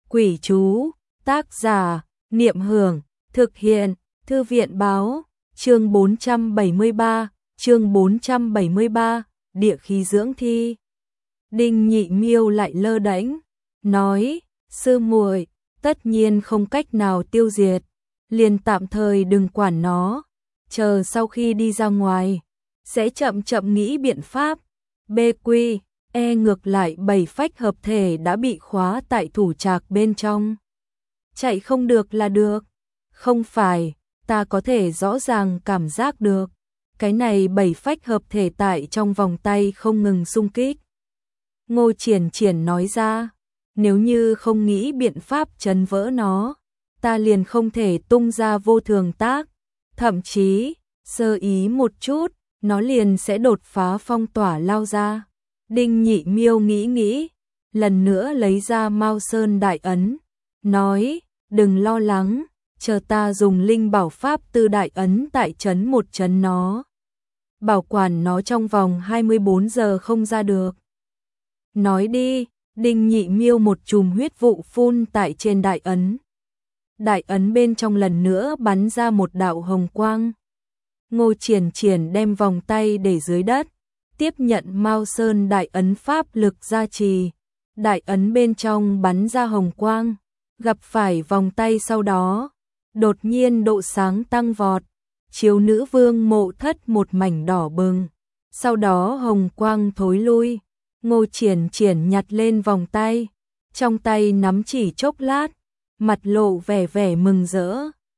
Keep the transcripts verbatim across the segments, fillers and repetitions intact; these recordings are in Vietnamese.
Quỷ chú, tác giả, Niệm Hưởng, thực hiện, Thư viện báo, chương bốn trăm bảy mươi ba, chương bốn trăm bảy mươi ba, địa khí dưỡng thi. Đinh Nhị Miêu lại lơ đễnh, nói, sư muội, tất nhiên không cách nào tiêu diệt, liền tạm thời đừng quản nó, chờ sau khi đi ra ngoài, sẽ chậm chậm nghĩ biện pháp. Bê quy, e ngược lại bảy phách hợp thể đã bị khóa tại thủ trạc bên trong. Chạy không được là được. Không phải, ta có thể rõ ràng cảm giác được. Cái này bảy phách hợp thể tại trong vòng tay không ngừng xung kích. Ngô Triển Triển nói ra, nếu như không nghĩ biện pháp chấn vỡ nó, ta liền không thể tung ra vô thường tác. Thậm chí, sơ ý một chút, nó liền sẽ đột phá phong tỏa lao ra. Đinh Nhị Miêu nghĩ nghĩ, lần nữa lấy ra Mao Sơn Đại Ấn, nói, đừng lo lắng, chờ ta dùng linh bảo pháp tư đại ấn tại trấn một trấn nó. Bảo quản nó trong vòng hai mươi bốn giờ không ra được. Nói đi, Đinh Nhị Miêu một chùm huyết vụ phun tại trên đại ấn. Đại ấn bên trong lần nữa bắn ra một đạo hồng quang. Ngô Triển Triển đem vòng tay để dưới đất, tiếp nhận Mao Sơn Đại Ấn pháp lực gia trì. Đại ấn bên trong bắn ra hồng quang, gặp phải vòng tay sau đó, đột nhiên độ sáng tăng vọt, chiếu nữ vương mộ thất một mảnh đỏ bừng. Sau đó hồng quang thối lui, Ngô Triển Triển nhặt lên vòng tay, trong tay nắm chỉ chốc lát, mặt lộ vẻ vẻ mừng rỡ,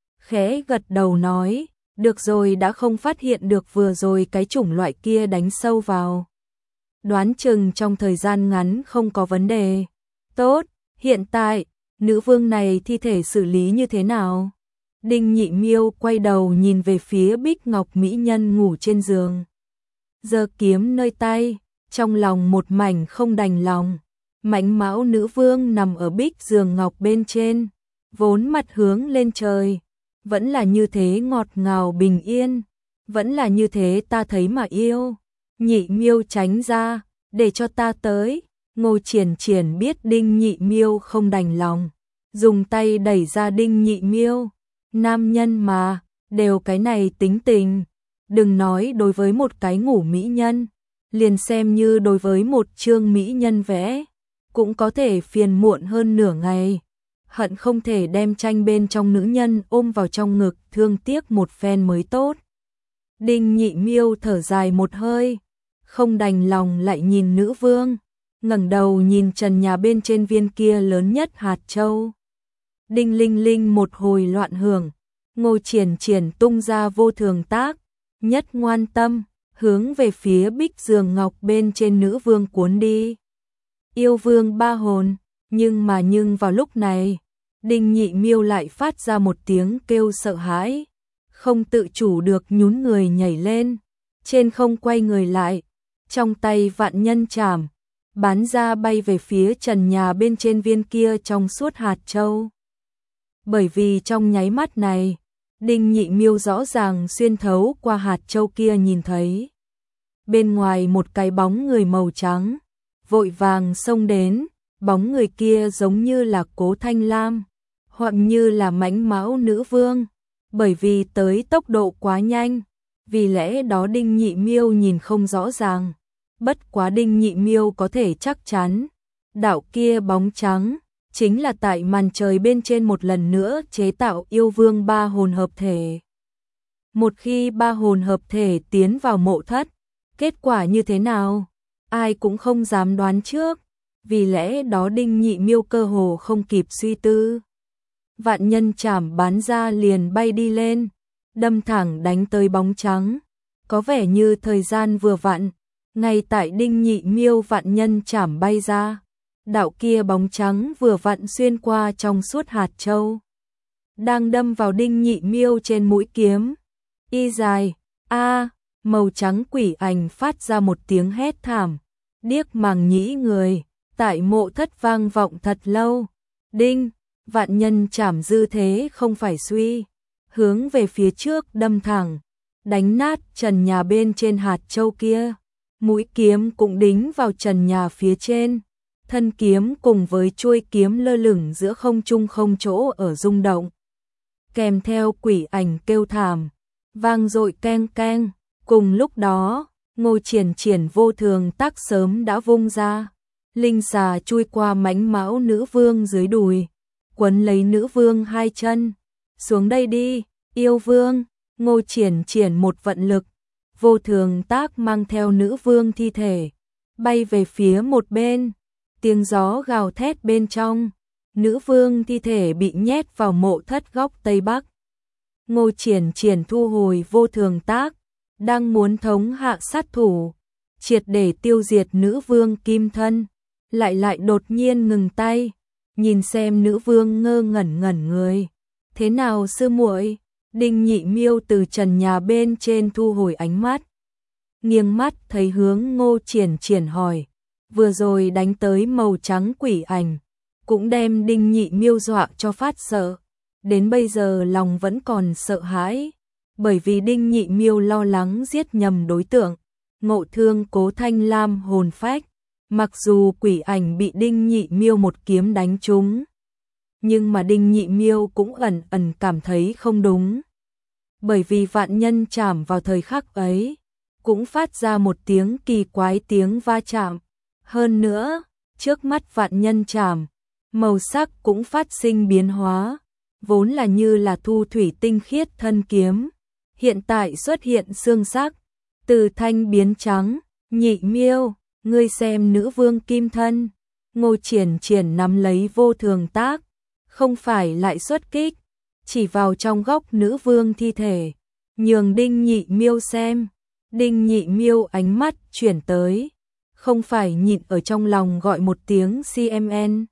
khẽ gật đầu nói, được rồi, đã không phát hiện được vừa rồi cái chủng loại kia đánh sâu vào. Đoán chừng trong thời gian ngắn không có vấn đề. Tốt, hiện tại, nữ vương này thi thể xử lý như thế nào? Đinh Nhị Miêu quay đầu nhìn về phía Bích Ngọc mỹ nhân ngủ trên giường. Giơ kiếm nơi tay, trong lòng một mảnh không đành lòng. Mãnh mão nữ vương nằm ở bích giường ngọc bên trên, vốn mặt hướng lên trời. Vẫn là như thế ngọt ngào bình yên, vẫn là như thế ta thấy mà yêu. Nhị Miêu tránh ra, để cho ta tới. Ngô Triển Triển biết Đinh Nhị Miêu không đành lòng, dùng tay đẩy ra Đinh Nhị Miêu. Nam nhân mà, đều cái này tính tình, đừng nói đối với một cái ngủ mỹ nhân, liền xem như đối với một chương mỹ nhân vẽ, cũng có thể phiền muộn hơn nửa ngày. Hận không thể đem tranh bên trong nữ nhân ôm vào trong ngực thương tiếc một phen mới tốt. Đinh Nhị Miêu thở dài một hơi, không đành lòng lại nhìn nữ vương, ngẩng đầu nhìn trần nhà bên trên viên kia lớn nhất hạt châu. Đinh linh linh một hồi loạn hưởng, Ngô Triển Triển tung ra vô thường tác, nhất ngoan tâm, hướng về phía bích giường ngọc bên trên nữ vương cuốn đi. Yêu vương ba hồn. Nhưng mà nhưng vào lúc này, Đinh Nhị Miêu lại phát ra một tiếng kêu sợ hãi, không tự chủ được nhún người nhảy lên, trên không quay người lại, trong tay vạn nhân chảm, bắn ra bay về phía trần nhà bên trên viên kia trong suốt hạt châu. Bởi vì trong nháy mắt này, Đinh Nhị Miêu rõ ràng xuyên thấu qua hạt châu kia nhìn thấy. Bên ngoài một cái bóng người màu trắng, vội vàng xông đến. Bóng người kia giống như là Cố Thanh Lam, hoặc như là mãnh mão nữ vương, bởi vì tới tốc độ quá nhanh, vì lẽ đó Đinh Nhị Miêu nhìn không rõ ràng. Bất quá Đinh Nhị Miêu có thể chắc chắn, đạo kia bóng trắng chính là tại màn trời bên trên một lần nữa chế tạo yêu vương ba hồn hợp thể. Một khi ba hồn hợp thể tiến vào mộ thất, kết quả như thế nào, ai cũng không dám đoán trước. Vì lẽ đó Đinh Nhị Miêu cơ hồ không kịp suy tư. Vạn nhân chảm bắn ra liền bay đi lên, đâm thẳng đánh tới bóng trắng. Có vẻ như thời gian vừa vặn, ngay tại Đinh Nhị Miêu vạn nhân chảm bay ra, đạo kia bóng trắng vừa vặn xuyên qua trong suốt hạt châu, đang đâm vào Đinh Nhị Miêu trên mũi kiếm. Y dài, a, màu trắng quỷ ảnh phát ra một tiếng hét thảm, điếc màng nhĩ người. Tại mộ thất vang vọng thật lâu. Đinh, vạn nhân chảm dư thế không phải suy, hướng về phía trước đâm thẳng, đánh nát trần nhà bên trên hạt châu kia. Mũi kiếm cũng đính vào trần nhà phía trên, thân kiếm cùng với chuôi kiếm lơ lửng giữa không trung không chỗ ở rung động. Kèm theo quỷ ảnh kêu thảm, vang dội keng keng, cùng lúc đó, Ngô Triển Triển vô thường tác sớm đã vung ra. Linh xà chui qua mãnh mão nữ vương dưới đùi, quấn lấy nữ vương hai chân. Xuống đây đi, yêu vương, Ngô Triển Triển một vận lực. Vô thường tác mang theo nữ vương thi thể, bay về phía một bên. Tiếng gió gào thét bên trong, nữ vương thi thể bị nhét vào mộ thất góc Tây Bắc. Ngô Triển Triển thu hồi vô thường tác, đang muốn thống hạ sát thủ, triệt để tiêu diệt nữ vương kim thân, lại lại đột nhiên ngừng tay, nhìn xem nữ vương ngơ ngẩn ngẩn người. Thế nào sư muội? Đinh Nhị Miêu từ trần nhà bên trên thu hồi ánh mắt, nghiêng mắt thấy hướng Ngô Triển Triển hỏi. Vừa rồi đánh tới màu trắng quỷ ảnh, cũng đem Đinh Nhị Miêu dọa cho phát sợ. Đến bây giờ lòng vẫn còn sợ hãi, bởi vì Đinh Nhị Miêu lo lắng giết nhầm đối tượng, ngộ thương Cố Thanh Lam hồn phách. Mặc dù quỷ ảnh bị Đinh Nhị Miêu một kiếm đánh trúng, nhưng mà Đinh Nhị Miêu cũng ẩn ẩn cảm thấy không đúng. Bởi vì vạn nhân chạm vào thời khắc ấy, cũng phát ra một tiếng kỳ quái tiếng va chạm. Hơn nữa, trước mắt vạn nhân chạm, màu sắc cũng phát sinh biến hóa, vốn là như là thu thủy tinh khiết thân kiếm, hiện tại xuất hiện xương sắc, từ thanh biến trắng. Nhị Miêu, ngươi xem nữ vương kim thân. Ngô Triển Triển nắm lấy vô thường tác, không phải lại xuất kích, chỉ vào trong góc nữ vương thi thể, nhường Đinh Nhị Miêu xem. Đinh Nhị Miêu ánh mắt chuyển tới, không phải nhịn ở trong lòng gọi một tiếng xê em en.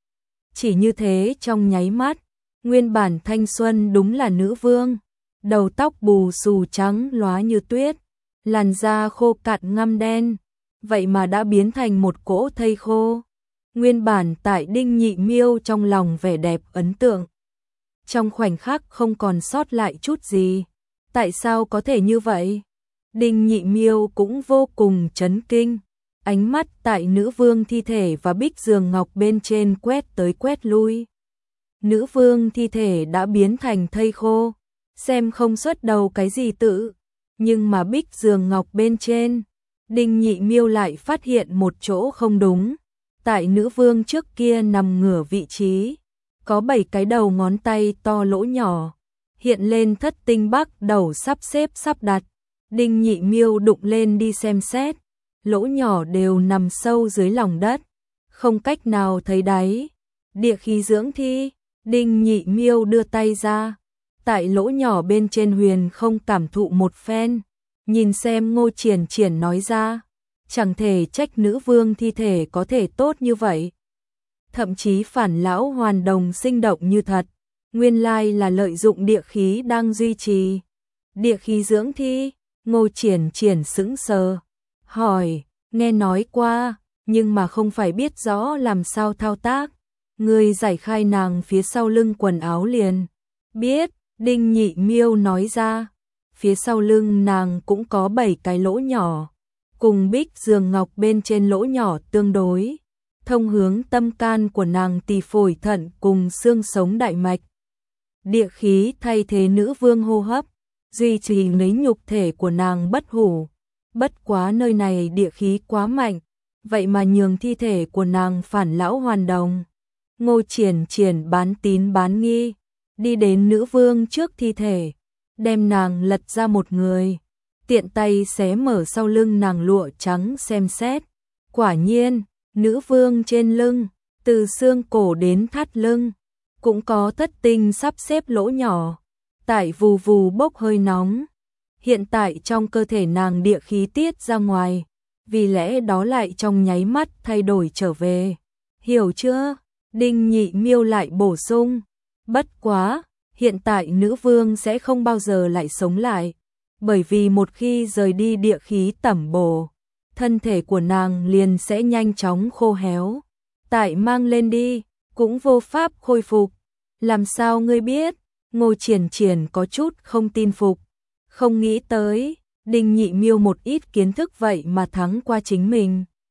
Chỉ như thế trong nháy mắt, nguyên bản thanh xuân đúng là nữ vương, đầu tóc bù xù trắng lóa như tuyết, làn da khô cạn ngăm đen, vậy mà đã biến thành một cỗ thây khô. Nguyên bản tại Đinh Nhị Miêu trong lòng vẻ đẹp ấn tượng, trong khoảnh khắc không còn sót lại chút gì. Tại sao có thể như vậy? Đinh Nhị Miêu cũng vô cùng chấn kinh, ánh mắt tại nữ vương thi thể và bích giường ngọc bên trên quét tới quét lui. Nữ vương thi thể đã biến thành thây khô, xem không xuất đầu cái gì tự, nhưng mà bích giường ngọc bên trên, Đinh Nhị Miêu lại phát hiện một chỗ không đúng. Tại nữ vương trước kia nằm ngửa vị trí, có bảy cái đầu ngón tay to lỗ nhỏ, hiện lên thất tinh bắc đầu sắp xếp sắp đặt. Đinh Nhị Miêu đụng lên đi xem xét, lỗ nhỏ đều nằm sâu dưới lòng đất, không cách nào thấy đáy. Địa khí dưỡng thi, Đinh Nhị Miêu đưa tay ra, tại lỗ nhỏ bên trên huyền không cảm thụ một phen, nhìn xem Ngô Triển Triển nói ra, chẳng thể trách nữ vương thi thể có thể tốt như vậy. Thậm chí phản lão hoàn đồng sinh động như thật, nguyên lai là lợi dụng địa khí đang duy trì. Địa khí dưỡng thi, Ngô Triển Triển sững sờ, hỏi, nghe nói qua, nhưng mà không phải biết rõ làm sao thao tác. Người giải khai nàng phía sau lưng quần áo liền. Biết, Đinh Nhị Miêu nói ra, phía sau lưng nàng cũng có bảy cái lỗ nhỏ, cùng bích giường ngọc bên trên lỗ nhỏ tương đối, thông hướng tâm can của nàng tỳ phổi thận cùng xương sống đại mạch. Địa khí thay thế nữ vương hô hấp, duy trì lấy nhục thể của nàng bất hủ. Bất quá nơi này địa khí quá mạnh, vậy mà nhường thi thể của nàng phản lão hoàn đồng. Ngô Triển Triển bán tín bán nghi, đi đến nữ vương trước thi thể, đem nàng lật ra một người, tiện tay xé mở sau lưng nàng lụa trắng xem xét. Quả nhiên, nữ vương trên lưng, từ xương cổ đến thắt lưng, cũng có thất tinh sắp xếp lỗ nhỏ, tại vù vù bốc hơi nóng. Hiện tại trong cơ thể nàng địa khí tiết ra ngoài, vì lẽ đó lại trong nháy mắt thay đổi trở về. Hiểu chưa? Đinh Nhị Miêu lại bổ sung. Bất quá, hiện tại nữ vương sẽ không bao giờ lại sống lại, bởi vì một khi rời đi địa khí tẩm bổ, thân thể của nàng liền sẽ nhanh chóng khô héo. Tại mang lên đi, cũng vô pháp khôi phục. Làm sao ngươi biết? Ngô Triển Triển có chút không tin phục. Không nghĩ tới, Đinh Nhị Miêu một ít kiến thức vậy mà thắng qua chính mình.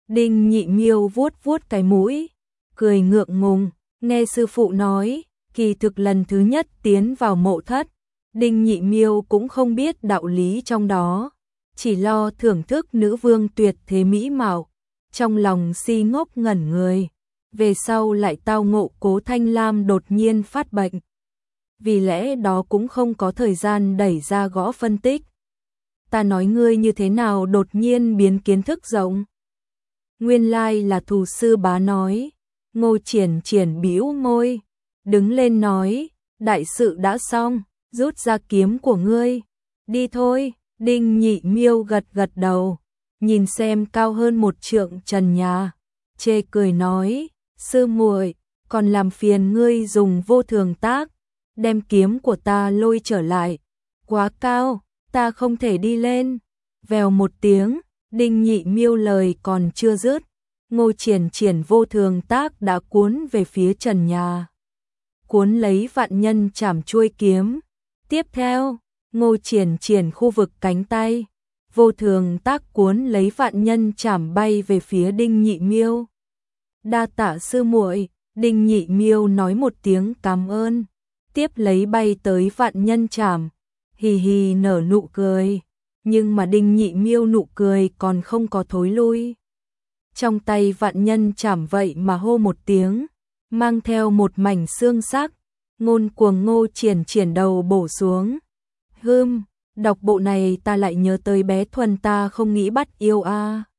Đinh Nhị Miêu vuốt vuốt cái mũi, cười ngượng ngùng, nghe sư phụ nói, kỳ thực lần thứ nhất tiến vào mộ thất, Đinh Nhị Miêu cũng không biết đạo lý trong đó, chỉ lo thưởng thức nữ vương tuyệt thế mỹ mạo, trong lòng si ngốc ngẩn người, về sau lại tao ngộ Cố Thanh Lam đột nhiên phát bệnh. Vì lẽ đó cũng không có thời gian đẩy ra gõ phân tích. Ta nói ngươi như thế nào đột nhiên biến kiến thức rộng? Nguyên lai là Thù sư bá nói. Ngô Triển Triển bĩu môi, đứng lên nói, đại sự đã xong, rút ra kiếm của ngươi, đi thôi. Đinh Nhị Miêu gật gật đầu, nhìn xem cao hơn một trượng trần nhà, chê cười nói, sư muội, còn làm phiền ngươi dùng vô thường tác, đem kiếm của ta lôi trở lại, quá cao, ta không thể đi lên. Vèo một tiếng, Đinh Nhị Miêu lời còn chưa dứt, Ngô Triển Triển vô thường tác đã cuốn về phía trần nhà, cuốn lấy vạn nhân chảm chuôi kiếm. Tiếp theo, Ngô Triển Triển khu vực cánh tay, vô thường tác cuốn lấy vạn nhân chảm bay về phía Đinh Nhị Miêu. Đa tạ sư muội, Đinh Nhị Miêu nói một tiếng cảm ơn, tiếp lấy bay tới vạn nhân chảm, hì hì nở nụ cười, nhưng mà Đinh Nhị Miêu nụ cười còn không có thối lui. Trong tay vạn nhân chảm vậy mà hô một tiếng, mang theo một mảnh xương sắc, ngôn cuồng Ngô Triển Triển đầu bổ xuống. Hưm, đọc bộ này ta lại nhớ tới bé Thuần ta không nghĩ bắt yêu a. À.